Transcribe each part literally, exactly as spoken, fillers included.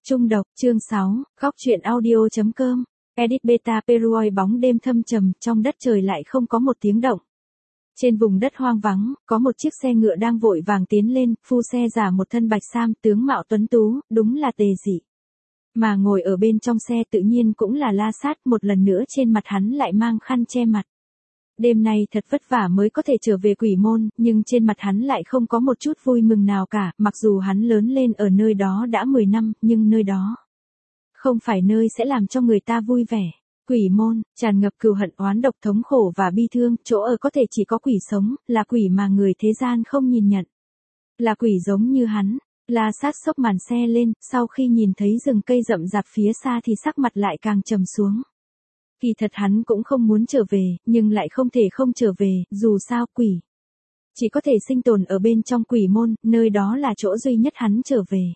Trung độc, chương sáu, góc truyện audio chấm com. Edit beta Peruoi bóng đêm thâm trầm, trong đất trời lại không có một tiếng động. Trên vùng đất hoang vắng, có một chiếc xe ngựa đang vội vàng tiến lên, phu xe giả một thân bạch sam, tướng mạo tuấn tú, đúng là Tề Dị. Mà ngồi ở bên trong xe tự nhiên cũng là La Sát, một lần nữa trên mặt hắn lại mang khăn che mặt. Đêm nay thật vất vả mới có thể trở về Quỷ Môn, nhưng trên mặt hắn lại không có một chút vui mừng nào cả, mặc dù hắn lớn lên ở nơi đó đã mười năm, nhưng nơi đó không phải nơi sẽ làm cho người ta vui vẻ. Quỷ Môn, tràn ngập cừu hận oán độc thống khổ và bi thương, chỗ ở có thể chỉ có quỷ sống, là quỷ mà người thế gian không nhìn nhận. Là quỷ giống như hắn. La Sát xốc màn xe lên, sau khi nhìn thấy rừng cây rậm rạp phía xa thì sắc mặt lại càng trầm xuống. Kỳ thật hắn cũng không muốn trở về, nhưng lại không thể không trở về, dù sao quỷ chỉ có thể sinh tồn ở bên trong Quỷ Môn, nơi đó là chỗ duy nhất hắn trở về.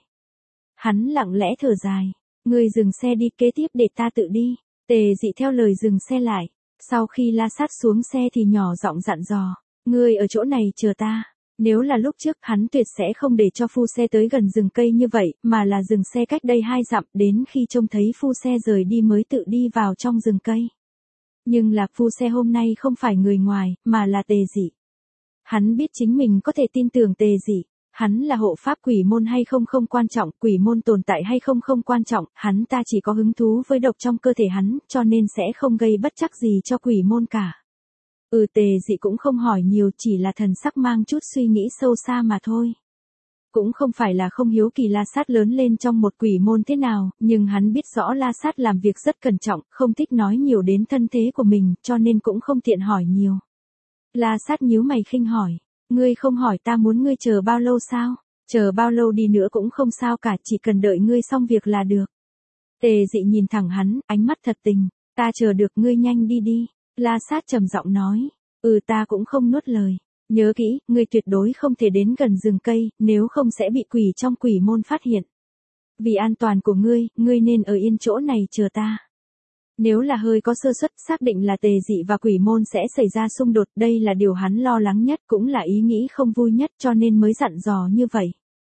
Hắn lặng lẽ thở dài, ngươi dừng xe đi, kế tiếp để ta tự đi. Tề Dị theo lời dừng xe lại, sau khi La Sát xuống xe thì nhỏ giọng dặn dò, ngươi ở chỗ này chờ ta. Nếu là lúc trước, hắn tuyệt sẽ không để cho phu xe tới gần rừng cây như vậy, mà là dừng xe cách đây hai dặm, đến khi trông thấy phu xe rời đi mới tự đi vào trong rừng cây. Nhưng là phu xe hôm nay không phải người ngoài, mà là Tề Dị. Hắn biết chính mình có thể tin tưởng Tề Dị. Hắn là hộ pháp Quỷ Môn hay không không quan trọng, Quỷ Môn tồn tại hay không không quan trọng, hắn ta chỉ có hứng thú với độc trong cơ thể hắn, cho nên sẽ không gây bất trắc gì cho Quỷ Môn cả. Ừ, Tề Dị cũng không hỏi nhiều, chỉ là thần sắc mang chút suy nghĩ sâu xa mà thôi. Cũng không phải là không hiếu kỳ La Sát lớn lên trong một Quỷ Môn thế nào, nhưng hắn biết rõ La Sát làm việc rất cẩn trọng, không thích nói nhiều đến thân thế của mình, cho nên cũng không tiện hỏi nhiều. La Sát nhíu mày khinh hỏi, ngươi không hỏi ta muốn ngươi chờ bao lâu sao? Chờ bao lâu đi nữa cũng không sao cả, chỉ cần đợi ngươi xong việc là được. Tề Dị nhìn thẳng hắn, ánh mắt thật tình, ta chờ được, ngươi nhanh đi đi. La Sát trầm giọng nói, ừ, ta cũng không nuốt lời. Nhớ kỹ, ngươi tuyệt đối không thể đến gần rừng cây, nếu không sẽ bị quỷ trong Quỷ Môn phát hiện. Vì an toàn của ngươi, ngươi nên ở yên chỗ này chờ ta. Nếu là hơi có sơ suất, xác định là Tề Dị và Quỷ Môn sẽ xảy ra xung đột, đây là điều hắn lo lắng nhất, cũng là ý nghĩ không vui nhất, cho nên mới dặn dò như vậy.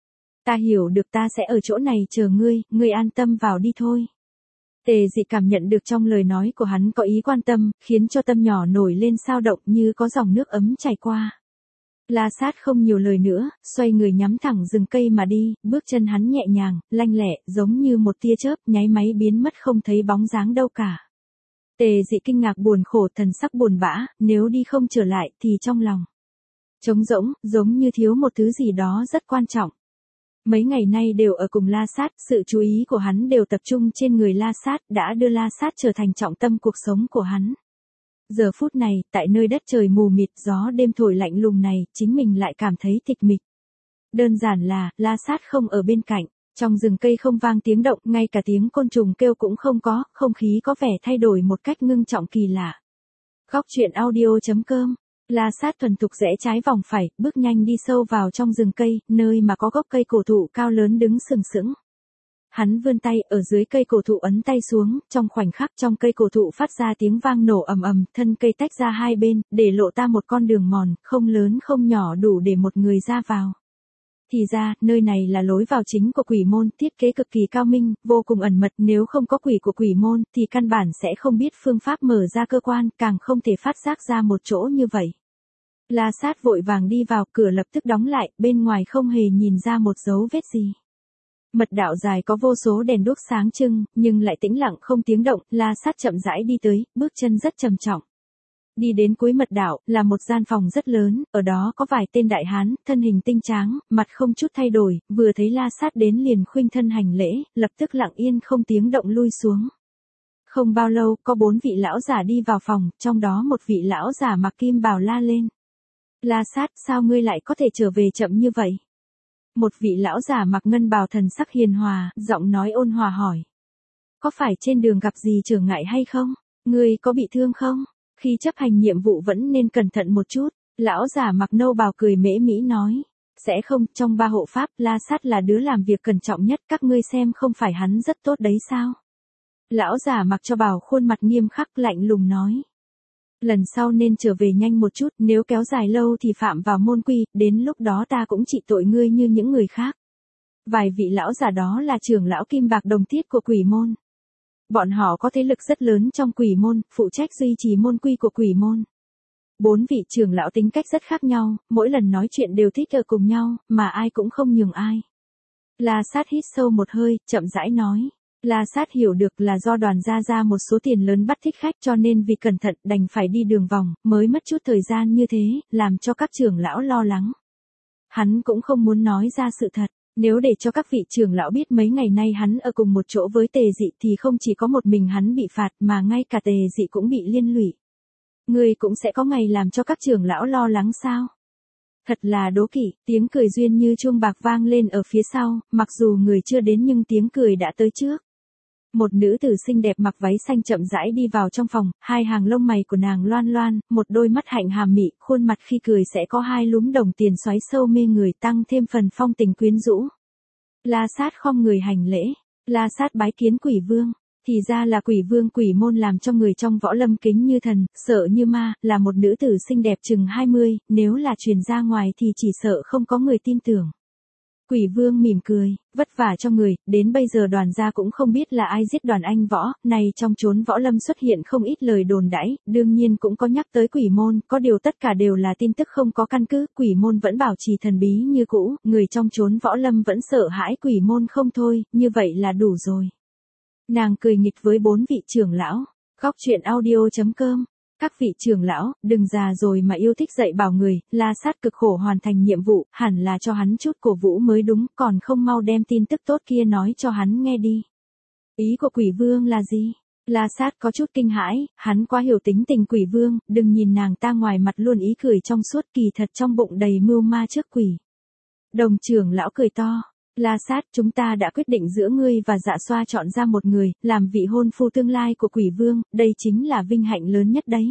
Ta hiểu được, ta sẽ ở chỗ này chờ ngươi, ngươi an tâm vào đi thôi. Tề Dị cảm nhận được trong lời nói của hắn có ý quan tâm, khiến cho tâm nhỏ nổi lên sao động như có dòng nước ấm chảy qua. La Sát không nhiều lời nữa, xoay người nhắm thẳng rừng cây mà đi, bước chân hắn nhẹ nhàng, lanh lẹ, giống như một tia chớp, nháy máy biến mất không thấy bóng dáng đâu cả. Tề Dị kinh ngạc buồn khổ, thần sắc buồn bã, nếu đi không trở lại thì trong lòng trống rỗng, giống như thiếu một thứ gì đó rất quan trọng. Mấy ngày nay đều ở cùng La Sát, sự chú ý của hắn đều tập trung trên người La Sát, đã đưa La Sát trở thành trọng tâm cuộc sống của hắn. Giờ phút này, tại nơi đất trời mù mịt, gió đêm thổi lạnh lùng này, chính mình lại cảm thấy tịch mịch. Đơn giản là, La Sát không ở bên cạnh, trong rừng cây không vang tiếng động, ngay cả tiếng côn trùng kêu cũng không có, không khí có vẻ thay đổi một cách ngưng trọng kỳ lạ. Góc truyện audio chấm com. La Sát thuần thục rẽ trái vòng phải, bước nhanh đi sâu vào trong rừng cây, nơi mà có gốc cây cổ thụ cao lớn đứng sừng sững. Hắn vươn tay, ở dưới cây cổ thụ ấn tay xuống, trong khoảnh khắc trong cây cổ thụ phát ra tiếng vang nổ ầm ầm, thân cây tách ra hai bên, để lộ ta một con đường mòn, không lớn không nhỏ đủ để một người ra vào. Thì ra, nơi này là lối vào chính của Quỷ Môn, thiết kế cực kỳ cao minh, vô cùng ẩn mật, nếu không có quỷ của Quỷ Môn, thì căn bản sẽ không biết phương pháp mở ra cơ quan, càng không thể phát giác ra một chỗ như vậy. La Sát vội vàng đi vào, cửa lập tức đóng lại, bên ngoài không hề nhìn ra một dấu vết gì. Mật đạo dài có vô số đèn đuốc sáng trưng, nhưng lại tĩnh lặng không tiếng động, La Sát chậm rãi đi tới, bước chân rất trầm trọng. Đi đến cuối mật đạo, là một gian phòng rất lớn, ở đó có vài tên đại hán, thân hình tinh tráng, mặt không chút thay đổi, vừa thấy La Sát đến liền khuynh thân hành lễ, lập tức lặng yên không tiếng động lui xuống. Không bao lâu, có bốn vị lão giả đi vào phòng, trong đó một vị lão giả mặc kim bào la lên. La Sát, sao ngươi lại có thể trở về chậm như vậy? Một vị lão giả mặc ngân bào thần sắc hiền hòa, giọng nói ôn hòa hỏi. Có phải trên đường gặp gì trở ngại hay không? Ngươi có bị thương không? Khi chấp hành nhiệm vụ vẫn nên cẩn thận một chút. Lão giả mặc nâu bào cười mễ mĩ nói. Sẽ không, trong ba hộ pháp, La Sát là đứa làm việc cẩn trọng nhất, các ngươi xem không phải hắn rất tốt đấy sao? Lão giả mặc cho bào khuôn mặt nghiêm khắc lạnh lùng nói. Lần sau nên trở về nhanh một chút, nếu kéo dài lâu thì phạm vào môn quy, đến lúc đó ta cũng trị tội ngươi như những người khác. Vài vị lão già đó là trưởng lão kim bạc đồng tiết của quỷ môn. Bọn họ có thế lực rất lớn trong quỷ môn, phụ trách duy trì môn quy của quỷ môn. Bốn vị trưởng lão tính cách rất khác nhau, mỗi lần nói chuyện đều thích ở cùng nhau, mà ai cũng không nhường ai. La Sát hít sâu một hơi, chậm rãi nói. La Sát hiểu được là do Đoàn gia ra một số tiền lớn bắt thích khách cho nên vì cẩn thận đành phải đi đường vòng, mới mất chút thời gian như thế, làm cho các trưởng lão lo lắng. Hắn cũng không muốn nói ra sự thật, nếu để cho các vị trưởng lão biết mấy ngày nay hắn ở cùng một chỗ với Tề Dị thì không chỉ có một mình hắn bị phạt mà ngay cả Tề Dị cũng bị liên lụy. Ngươi cũng sẽ có ngày làm cho các trưởng lão lo lắng sao? Thật là đố kỵ, tiếng cười duyên như chuông bạc vang lên ở phía sau, mặc dù người chưa đến nhưng tiếng cười đã tới trước. Một nữ tử xinh đẹp mặc váy xanh chậm rãi đi vào trong phòng, hai hàng lông mày của nàng loan loan, một đôi mắt hạnh hàm mị, khuôn mặt khi cười sẽ có hai lúm đồng tiền xoáy sâu mê người tăng thêm phần phong tình quyến rũ. La Sát khom người hành lễ, La Sát bái kiến quỷ vương. Thì ra là quỷ vương quỷ môn làm cho người trong võ lâm kính như thần, sợ như ma, là một nữ tử xinh đẹp chừng hai mươi, nếu là truyền ra ngoài thì chỉ sợ không có người tin tưởng. Quỷ vương mỉm cười, vất vả cho người, đến bây giờ Đoàn gia cũng không biết là ai giết Đoàn anh võ, này trong chốn võ lâm xuất hiện không ít lời đồn đãi, đương nhiên cũng có nhắc tới quỷ môn, có điều tất cả đều là tin tức không có căn cứ, quỷ môn vẫn bảo trì thần bí như cũ, người trong chốn võ lâm vẫn sợ hãi quỷ môn không thôi, như vậy là đủ rồi. Nàng cười nghịch với bốn vị trưởng lão, góc truyện audio chấm com. Các vị trưởng lão, đừng già rồi mà yêu thích dạy bảo người, La Sát cực khổ hoàn thành nhiệm vụ, hẳn là cho hắn chút cổ vũ mới đúng, còn không mau đem tin tức tốt kia nói cho hắn nghe đi. Ý của quỷ vương là gì? La Sát có chút kinh hãi, hắn quá hiểu tính tình quỷ vương, đừng nhìn nàng ta ngoài mặt luôn ý cười trong suốt kỳ thật trong bụng đầy mưu ma trước quỷ. Đồng trưởng lão cười to. La Sát, chúng ta đã quyết định giữa ngươi và Dạ Xoa chọn ra một người, làm vị hôn phu tương lai của quỷ vương, đây chính là vinh hạnh lớn nhất đấy.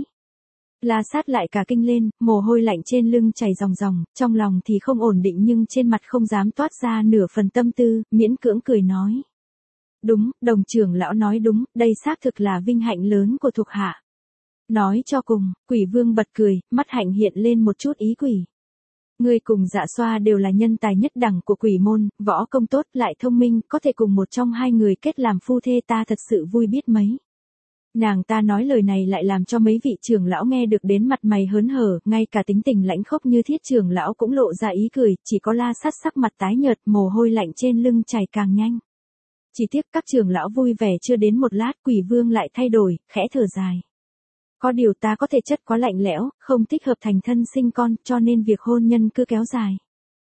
La Sát lại cả kinh lên, mồ hôi lạnh trên lưng chảy ròng ròng, trong lòng thì không ổn định nhưng trên mặt không dám toát ra nửa phần tâm tư, miễn cưỡng cười nói. Đúng, đồng trưởng lão nói đúng, đây xác thực là vinh hạnh lớn của thuộc hạ. Nói cho cùng, quỷ vương bật cười, mắt hạnh hiện lên một chút ý quỷ. Ngươi cùng Dạ Xoa đều là nhân tài nhất đẳng của quỷ môn, võ công tốt lại thông minh, có thể cùng một trong hai người kết làm phu thê ta thật sự vui biết mấy. Nàng ta nói lời này lại làm cho mấy vị trưởng lão nghe được đến mặt mày hớn hở, ngay cả tính tình lãnh khốc như Thiết trưởng lão cũng lộ ra ý cười, chỉ có La Sát sắc mặt tái nhợt, mồ hôi lạnh trên lưng chảy càng nhanh. Chỉ tiếc các trưởng lão vui vẻ chưa đến một lát, quỷ vương lại thay đổi, khẽ thở dài. Có điều ta có thể chất quá lạnh lẽo, không thích hợp thành thân sinh con, cho nên việc hôn nhân cứ kéo dài.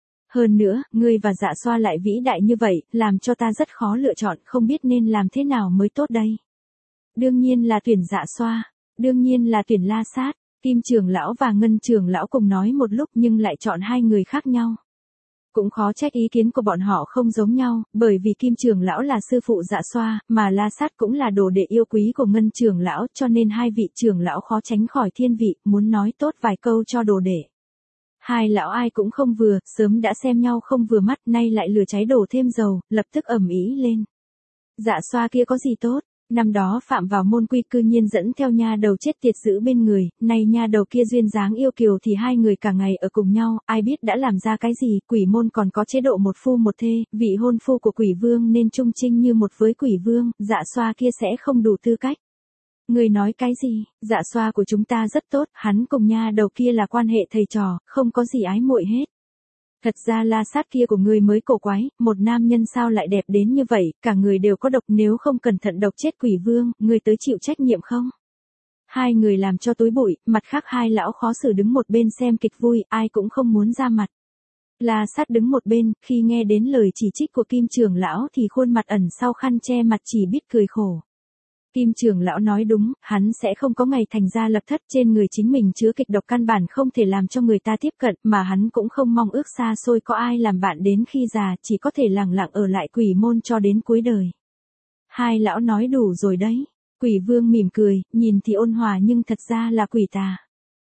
Hơn nữa, ngươi và Dạ Xoa lại vĩ đại như vậy, làm cho ta rất khó lựa chọn, không biết nên làm thế nào mới tốt đây. Đương nhiên là tuyển Dạ Xoa, đương nhiên là tuyển La Sát. Kim trưởng lão và Ngân trưởng lão cùng nói một lúc nhưng lại chọn hai người khác nhau. Cũng khó trách ý kiến của bọn họ không giống nhau, bởi vì Kim trưởng lão là sư phụ Dạ Xoa, mà La Sát cũng là đồ đệ yêu quý của Ngân trưởng lão, cho nên hai vị trưởng lão khó tránh khỏi thiên vị, muốn nói tốt vài câu cho đồ đệ. Hai lão ai cũng không vừa, sớm đã xem nhau không vừa mắt, nay lại lửa cháy đổ thêm dầu, lập tức ầm ĩ lên. Dạ Xoa kia có gì tốt? Năm đó phạm vào môn quy cư nhiên dẫn theo nha đầu chết tiệt giữ bên người, nay nha đầu kia duyên dáng yêu kiều thì hai người cả ngày ở cùng nhau, ai biết đã làm ra cái gì, quỷ môn còn có chế độ một phu một thê, vị hôn phu của quỷ vương nên trung trinh như một với quỷ vương, Dạ Xoa kia sẽ không đủ tư cách. Người nói cái gì, Dạ Xoa của chúng ta rất tốt, hắn cùng nha đầu kia là quan hệ thầy trò, không có gì ái muội hết. Thật ra La Sát kia của ngươi mới cổ quái, một nam nhân sao lại đẹp đến như vậy, cả người đều có độc, nếu không cẩn thận độc chết quỷ vương, ngươi tới chịu trách nhiệm không? Hai người làm cho tối bụi, mặt khác hai lão khó xử đứng một bên xem kịch vui, ai cũng không muốn ra mặt. La Sát đứng một bên, khi nghe đến lời chỉ trích của Kim trưởng lão thì khuôn mặt ẩn sau khăn che mặt chỉ biết cười khổ. Kim trưởng lão nói đúng, hắn sẽ không có ngày thành ra lập thất, trên người chính mình chứa kịch độc căn bản không thể làm cho người ta tiếp cận, mà hắn cũng không mong ước xa xôi có ai làm bạn đến khi già, chỉ có thể lẳng lặng ở lại quỷ môn cho đến cuối đời. Hai lão nói đủ rồi đấy. Quỷ vương mỉm cười, nhìn thì ôn hòa nhưng thật ra là quỷ tà.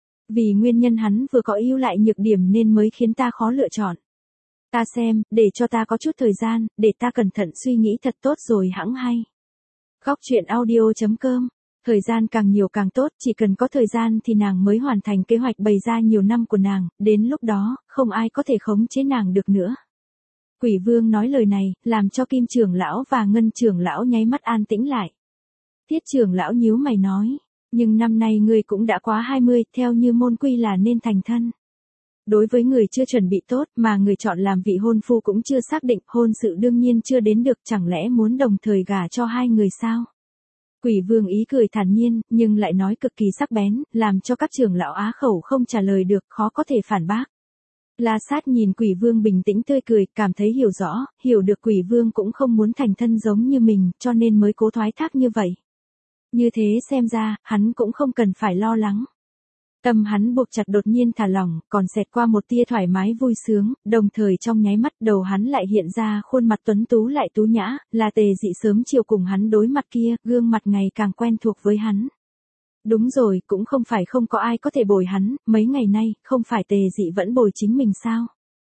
Vì nguyên nhân hắn vừa có ưu lại nhược điểm nên mới khiến ta khó lựa chọn. Ta xem, để cho ta có chút thời gian, để ta cẩn thận suy nghĩ thật tốt rồi hẵng hay. Góc truyện audio chấm com. Thời gian càng nhiều càng tốt, chỉ cần có thời gian thì nàng mới hoàn thành kế hoạch bày ra nhiều năm của nàng, đến lúc đó, không ai có thể khống chế nàng được nữa. Quỷ vương nói lời này, làm cho Kim trưởng lão và Ngân trưởng lão nháy mắt an tĩnh lại. Tiết trưởng lão nhíu mày nói, nhưng năm nay ngươi cũng đã quá hai mươi, theo như môn quy là nên thành thân. Đối với người chưa chuẩn bị tốt mà người chọn làm vị hôn phu cũng chưa xác định, hôn sự đương nhiên chưa đến được, chẳng lẽ muốn đồng thời gả cho hai người sao? Quỷ vương ý cười thản nhiên, nhưng lại nói cực kỳ sắc bén, làm cho các trưởng lão á khẩu không trả lời được, khó có thể phản bác. La Sát nhìn quỷ vương bình tĩnh tươi cười, cảm thấy hiểu rõ, hiểu được quỷ vương cũng không muốn thành thân giống như mình, cho nên mới cố thoái thác như vậy. Như thế xem ra, hắn cũng không cần phải lo lắng. Tâm hắn buộc chặt đột nhiên thả lỏng, còn xẹt qua một tia thoải mái vui sướng, đồng thời trong nháy mắt đầu hắn lại hiện ra khuôn mặt tuấn tú lại tú nhã, là Tề Dị sớm chiều cùng hắn đối mặt kia, gương mặt ngày càng quen thuộc với hắn. Đúng rồi, cũng không phải không có ai có thể bồi hắn, mấy ngày nay, không phải Tề Dị vẫn bồi chính mình sao?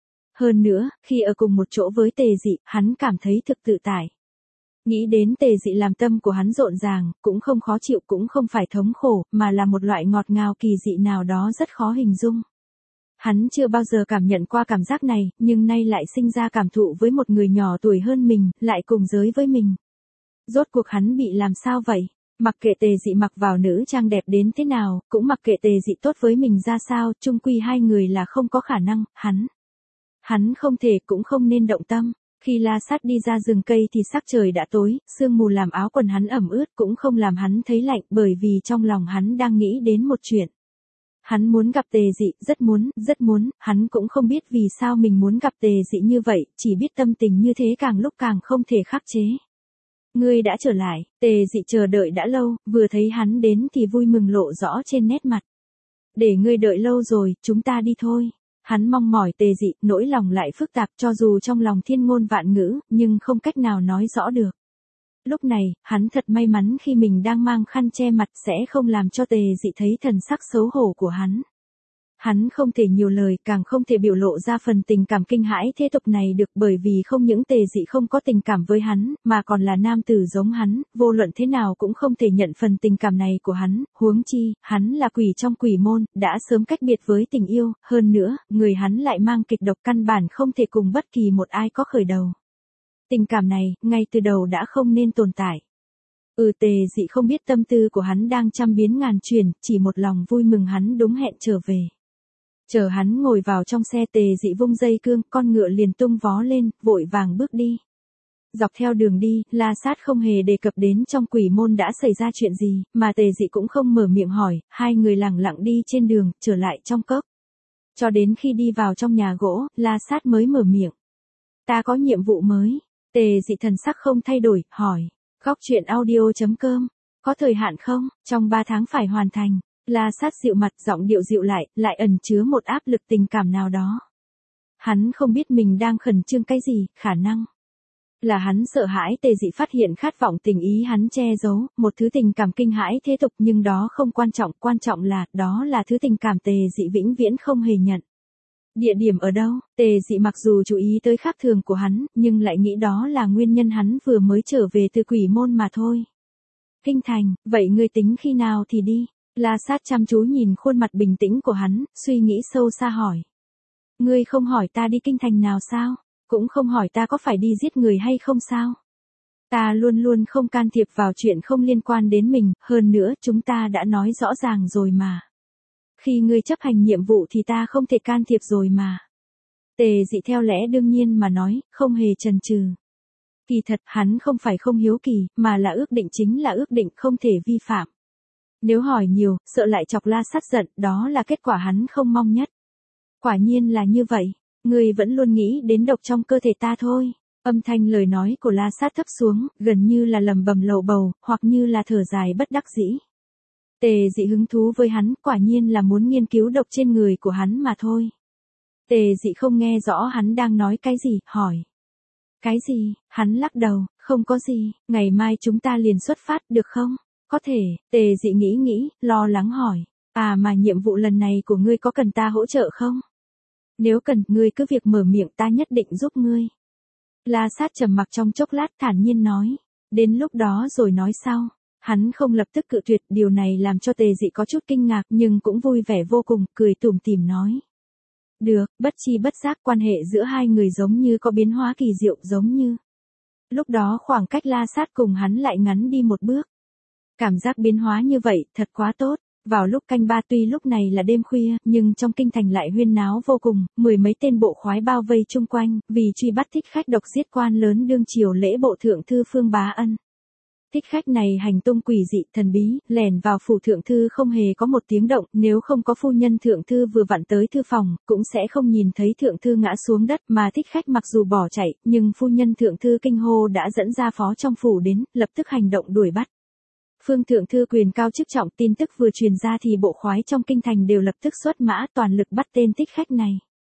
Hơn nữa, khi ở cùng một chỗ với Tề Dị, hắn cảm thấy thực tự tại. Nghĩ đến Tề Dị làm tâm của hắn rộn ràng, cũng không khó chịu cũng không phải thống khổ, mà là một loại ngọt ngào kỳ dị nào đó rất khó hình dung. Hắn chưa bao giờ cảm nhận qua cảm giác này, nhưng nay lại sinh ra cảm thụ với một người nhỏ tuổi hơn mình, lại cùng giới với mình. Rốt cuộc hắn bị làm sao vậy? Mặc kệ Tề Dị mặc vào nữ trang đẹp đến thế nào, cũng mặc kệ Tề Dị tốt với mình ra sao, chung quy hai người là không có khả năng, hắn. Hắn không thể cũng không nên động tâm. Khi La Sát đi ra rừng cây thì sắc trời đã tối, sương mù làm áo quần hắn ẩm ướt cũng không làm hắn thấy lạnh, bởi vì trong lòng hắn đang nghĩ đến một chuyện. Hắn muốn gặp Tề Dị, rất muốn, rất muốn, hắn cũng không biết vì sao mình muốn gặp Tề Dị như vậy, chỉ biết tâm tình như thế càng lúc càng không thể khắc chế. Ngươi đã trở lại, Tề Dị chờ đợi đã lâu, vừa thấy hắn đến thì vui mừng lộ rõ trên nét mặt. Để ngươi đợi lâu rồi, chúng ta đi thôi. Hắn mong mỏi Tề Dị, nỗi lòng lại phức tạp, cho dù trong lòng thiên ngôn vạn ngữ, nhưng không cách nào nói rõ được. Lúc này, hắn thật may mắn khi mình đang mang khăn che mặt sẽ không làm cho Tề Dị thấy thần sắc xấu hổ của hắn. Hắn không thể nhiều lời, càng không thể biểu lộ ra phần tình cảm kinh hãi thế tục này được, bởi vì không những Tề Dị không có tình cảm với hắn, mà còn là nam tử giống hắn, vô luận thế nào cũng không thể nhận phần tình cảm này của hắn, huống chi, hắn là quỷ trong quỷ môn, đã sớm cách biệt với tình yêu, hơn nữa, người hắn lại mang kịch độc căn bản không thể cùng bất kỳ một ai có khởi đầu. Tình cảm này, ngay từ đầu đã không nên tồn tại. Ừ Tề Dị không biết tâm tư của hắn đang trăm biến ngàn chuyển, chỉ một lòng vui mừng hắn đúng hẹn trở về. Chờ hắn ngồi vào trong xe Tề Dị vung dây cương, con ngựa liền tung vó lên, vội vàng bước đi. Dọc theo đường đi, La Sát không hề đề cập đến trong quỷ môn đã xảy ra chuyện gì, mà Tề Dị cũng không mở miệng hỏi, hai người lẳng lặng đi trên đường, trở lại trong cốc. Cho đến khi đi vào trong nhà gỗ, La Sát mới mở miệng. Ta có nhiệm vụ mới. Tề Dị thần sắc không thay đổi, hỏi. Góc truyện audio chấm com. Có thời hạn không? Trong ba tháng phải hoàn thành. La Sát dịu mặt, giọng điệu dịu lại, lại ẩn chứa một áp lực tình cảm nào đó. Hắn không biết mình đang khẩn trương cái gì, khả năng là hắn sợ hãi Tề Dị phát hiện khát vọng tình ý hắn che giấu, một thứ tình cảm kinh hãi thế tục, nhưng đó không quan trọng, quan trọng là, đó là thứ tình cảm Tề Dị vĩnh viễn không hề nhận. Địa điểm ở đâu? Tề Dị mặc dù chú ý tới khác thường của hắn, nhưng lại nghĩ đó là nguyên nhân hắn vừa mới trở về từ quỷ môn mà thôi. Kinh thành, vậy ngươi tính khi nào thì đi? La Sát chăm chú nhìn khuôn mặt bình tĩnh của hắn, suy nghĩ sâu xa hỏi. Ngươi không hỏi ta đi kinh thành nào sao? Cũng không hỏi ta có phải đi giết người hay không sao? Ta luôn luôn không can thiệp vào chuyện không liên quan đến mình, hơn nữa chúng ta đã nói rõ ràng rồi mà. Khi ngươi chấp hành nhiệm vụ thì ta không thể can thiệp rồi mà. Tề Dị theo lẽ đương nhiên mà nói, không hề chần chừ. Kỳ thật hắn không phải không hiếu kỳ, mà là ước định chính là ước định không thể vi phạm. Nếu hỏi nhiều, sợ lại chọc La Sát giận, đó là kết quả hắn không mong nhất. Quả nhiên là như vậy, ngươi vẫn luôn nghĩ đến độc trong cơ thể ta thôi. Âm thanh lời nói của La Sát thấp xuống, gần như là lầm bầm lầu bầu, hoặc như là thở dài bất đắc dĩ. Tề Dị hứng thú với hắn, quả nhiên là muốn nghiên cứu độc trên người của hắn mà thôi. Tề Dị không nghe rõ hắn đang nói cái gì, hỏi. Cái gì? Hắn lắc đầu, không có gì, ngày mai chúng ta liền xuất phát, được không? Có thể. Tề Dị nghĩ nghĩ, lo lắng hỏi. À mà nhiệm vụ lần này của ngươi có cần ta hỗ trợ không? Nếu cần, ngươi cứ việc mở miệng, ta nhất định giúp ngươi. La Sát trầm mặc trong chốc lát, thản nhiên nói. Đến lúc đó rồi nói sau. Hắn không lập tức cự tuyệt, điều này làm cho Tề Dị có chút kinh ngạc nhưng cũng vui vẻ vô cùng, cười tủm tỉm nói. Được, bất chi bất giác quan hệ giữa hai người giống như có biến hóa kỳ diệu, giống như. Lúc đó khoảng cách La Sát cùng hắn lại ngắn đi một bước. Cảm giác biến hóa như vậy, thật quá tốt. Vào lúc canh ba tuy lúc này là đêm khuya, nhưng trong kinh thành lại huyên náo vô cùng, mười mấy tên bộ khoái bao vây chung quanh, vì truy bắt thích khách độc giết quan lớn đương triều lễ bộ thượng thư Phương Bá Ân. Thích khách này hành tung quỷ dị thần bí, lẻn vào phủ thượng thư không hề có một tiếng động, nếu không có phu nhân thượng thư vừa vặn tới thư phòng, cũng sẽ không nhìn thấy thượng thư ngã xuống đất, mà thích khách mặc dù bỏ chạy, nhưng phu nhân thượng thư kinh hô đã dẫn ra phó trong phủ đến, lập tức hành động đuổi bắt. Phương thượng thư quyền cao chức trọng, tin tức vừa truyền ra thì bộ khoái trong kinh thành đều lập tức xuất mã toàn lực bắt tên thích khách này.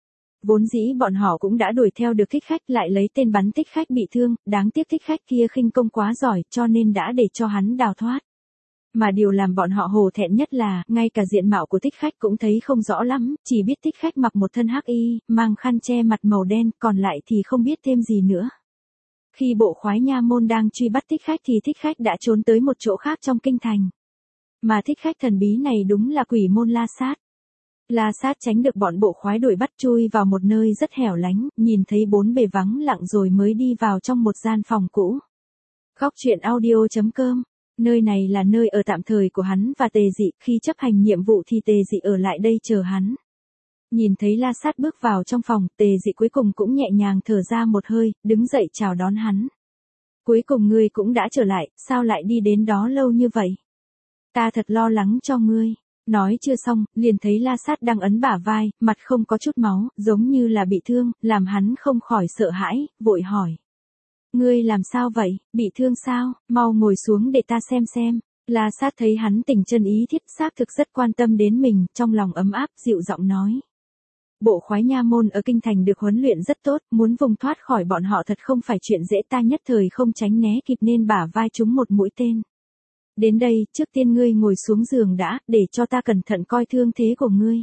Vốn dĩ bọn họ cũng đã đuổi theo được thích khách, lại lấy tên bắn thích khách bị thương, đáng tiếc thích khách kia khinh công quá giỏi cho nên đã để cho hắn đào thoát. Mà điều làm bọn họ hổ thẹn nhất là, ngay cả diện mạo của thích khách cũng thấy không rõ lắm, chỉ biết thích khách mặc một thân hắc y, mang khăn che mặt màu đen, còn lại thì không biết thêm gì nữa. Khi bộ khoái nha môn đang truy bắt thích khách thì thích khách đã trốn tới một chỗ khác trong kinh thành. Mà thích khách thần bí này đúng là quỷ môn La Sát. La Sát tránh được bọn bộ khoái đuổi bắt chui vào một nơi rất hẻo lánh, nhìn thấy bốn bề vắng lặng rồi mới đi vào trong một gian phòng cũ. Góc truyện audio chấm com. Nơi này là nơi ở tạm thời của hắn và Tề Dị, khi chấp hành nhiệm vụ thì Tề Dị ở lại đây chờ hắn. Nhìn thấy La Sát bước vào trong phòng, Tề Dị cuối cùng cũng nhẹ nhàng thở ra một hơi, đứng dậy chào đón hắn. Cuối cùng ngươi cũng đã trở lại, sao lại đi đến đó lâu như vậy? Ta thật lo lắng cho ngươi. Nói chưa xong, liền thấy La Sát đang ấn bả vai, mặt không có chút máu, giống như là bị thương, làm hắn không khỏi sợ hãi, vội hỏi. Ngươi làm sao vậy, bị thương sao, mau ngồi xuống để ta xem xem. La Sát thấy hắn tình chân ý thiết, xác thực rất quan tâm đến mình, trong lòng ấm áp, dịu giọng nói. Bộ khoái nha môn ở kinh thành được huấn luyện rất tốt, muốn vùng thoát khỏi bọn họ thật không phải chuyện dễ, ta nhất thời không tránh né kịp nên bả vai trúng một mũi tên. Đến đây, trước tiên ngươi ngồi xuống giường đã, để cho ta cẩn thận coi thương thế của ngươi.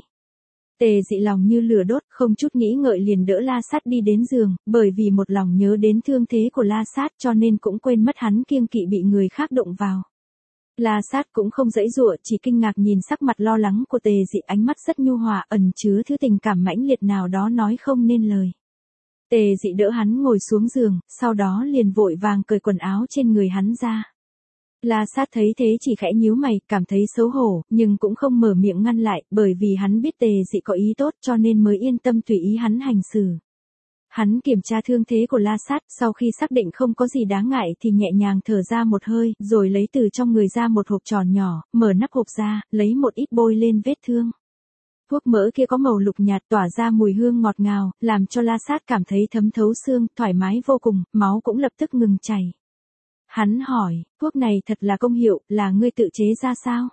Tề Dị lòng như lửa đốt, không chút nghĩ ngợi liền đỡ La Sát đi đến giường, bởi vì một lòng nhớ đến thương thế của La Sát cho nên cũng quên mất hắn kiêng kỵ bị người khác động vào. La Sát cũng không giãy giụa, chỉ kinh ngạc nhìn sắc mặt lo lắng của Tề Dị, ánh mắt rất nhu hòa, ẩn chứa thứ tình cảm mãnh liệt nào đó nói không nên lời. Tề Dị đỡ hắn ngồi xuống giường, sau đó liền vội vàng cởi quần áo trên người hắn ra. La Sát thấy thế chỉ khẽ nhíu mày, cảm thấy xấu hổ, nhưng cũng không mở miệng ngăn lại, bởi vì hắn biết Tề Dị có ý tốt cho nên mới yên tâm tùy ý hắn hành xử. Hắn kiểm tra thương thế của La Sát, sau khi xác định không có gì đáng ngại thì nhẹ nhàng thở ra một hơi, rồi lấy từ trong người ra một hộp tròn nhỏ, mở nắp hộp ra, lấy một ít bôi lên vết thương. Thuốc mỡ kia có màu lục nhạt tỏa ra mùi hương ngọt ngào, làm cho La Sát cảm thấy thấm thấu xương, thoải mái vô cùng, máu cũng lập tức ngừng chảy. Hắn hỏi, thuốc này thật là công hiệu, là ngươi tự chế ra sao?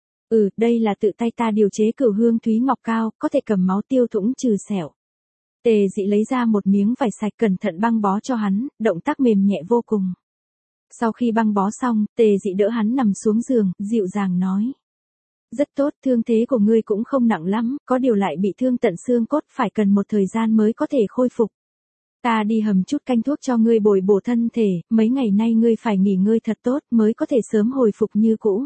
Ừ, đây là tự tay ta điều chế cửu hương thúy ngọc cao, có thể cầm máu tiêu thủng trừ sẹo. Tề Dị lấy ra một miếng vải sạch cẩn thận băng bó cho hắn, động tác mềm nhẹ vô cùng. Sau khi băng bó xong, Tề Dị đỡ hắn nằm xuống giường, dịu dàng nói. Rất tốt, thương thế của ngươi cũng không nặng lắm, có điều lại bị thương tận xương cốt, phải cần một thời gian mới có thể khôi phục. Ta đi hầm chút canh thuốc cho ngươi bồi bổ thân thể, mấy ngày nay ngươi phải nghỉ ngơi thật tốt mới có thể sớm hồi phục như cũ.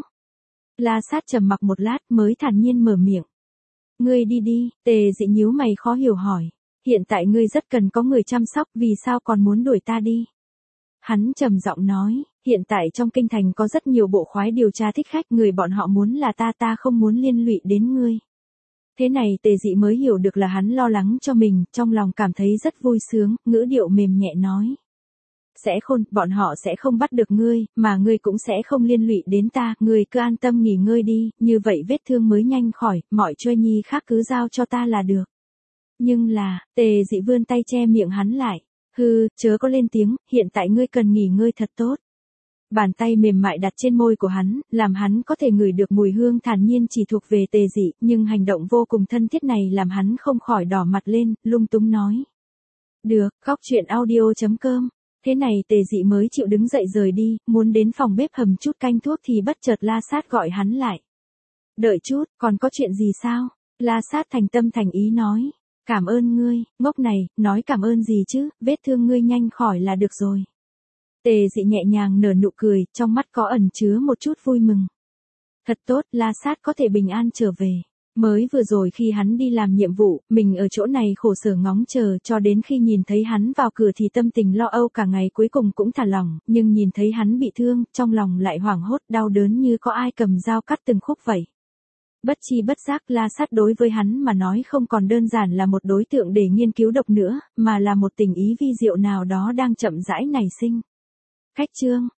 La Sát trầm mặc một lát mới thản nhiên mở miệng. Ngươi đi đi, Tề Dị nhíu mày khó hiểu hỏi. Hiện tại ngươi rất cần có người chăm sóc, vì sao còn muốn đuổi ta đi? Hắn trầm giọng nói, hiện tại trong kinh thành có rất nhiều bộ khoái điều tra thích khách, người bọn họ muốn là ta, ta không muốn liên lụy đến ngươi. Thế này Tề Dị mới hiểu được là hắn lo lắng cho mình, trong lòng cảm thấy rất vui sướng, ngữ điệu mềm nhẹ nói. Sẽ khôn, bọn họ sẽ không bắt được ngươi, mà ngươi cũng sẽ không liên lụy đến ta, ngươi cứ an tâm nghỉ ngơi đi, như vậy vết thương mới nhanh khỏi, mọi chuyện nhi khác cứ giao cho ta là được. Nhưng là, Tề Dị vươn tay che miệng hắn lại. Hừ, chớ có lên tiếng, hiện tại ngươi cần nghỉ ngơi thật tốt. Bàn tay mềm mại đặt trên môi của hắn, làm hắn có thể ngửi được mùi hương thản nhiên chỉ thuộc về Tề Dị, nhưng hành động vô cùng thân thiết này làm hắn không khỏi đỏ mặt lên, lung túng nói. Được, góc truyện audio chấm com. Thế này Tề Dị mới chịu đứng dậy rời đi, muốn đến phòng bếp hầm chút canh thuốc thì bất chợt La Sát gọi hắn lại. Đợi chút, còn có chuyện gì sao? La Sát thành tâm thành ý nói. Cảm ơn ngươi, ngốc này, nói cảm ơn gì chứ, vết thương ngươi nhanh khỏi là được rồi. Tề Dị nhẹ nhàng nở nụ cười, trong mắt có ẩn chứa một chút vui mừng. Thật tốt, La Sát có thể bình an trở về. Mới vừa rồi khi hắn đi làm nhiệm vụ, mình ở chỗ này khổ sở ngóng chờ cho đến khi nhìn thấy hắn vào cửa thì tâm tình lo âu cả ngày cuối cùng cũng thả lỏng, nhưng nhìn thấy hắn bị thương, trong lòng lại hoảng hốt đau đớn như có ai cầm dao cắt từng khúc vậy. Bất chi bất giác La Sát đối với hắn mà nói không còn đơn giản là một đối tượng để nghiên cứu độc nữa, mà là một tình ý vi diệu nào đó đang chậm rãi nảy sinh. Khách chương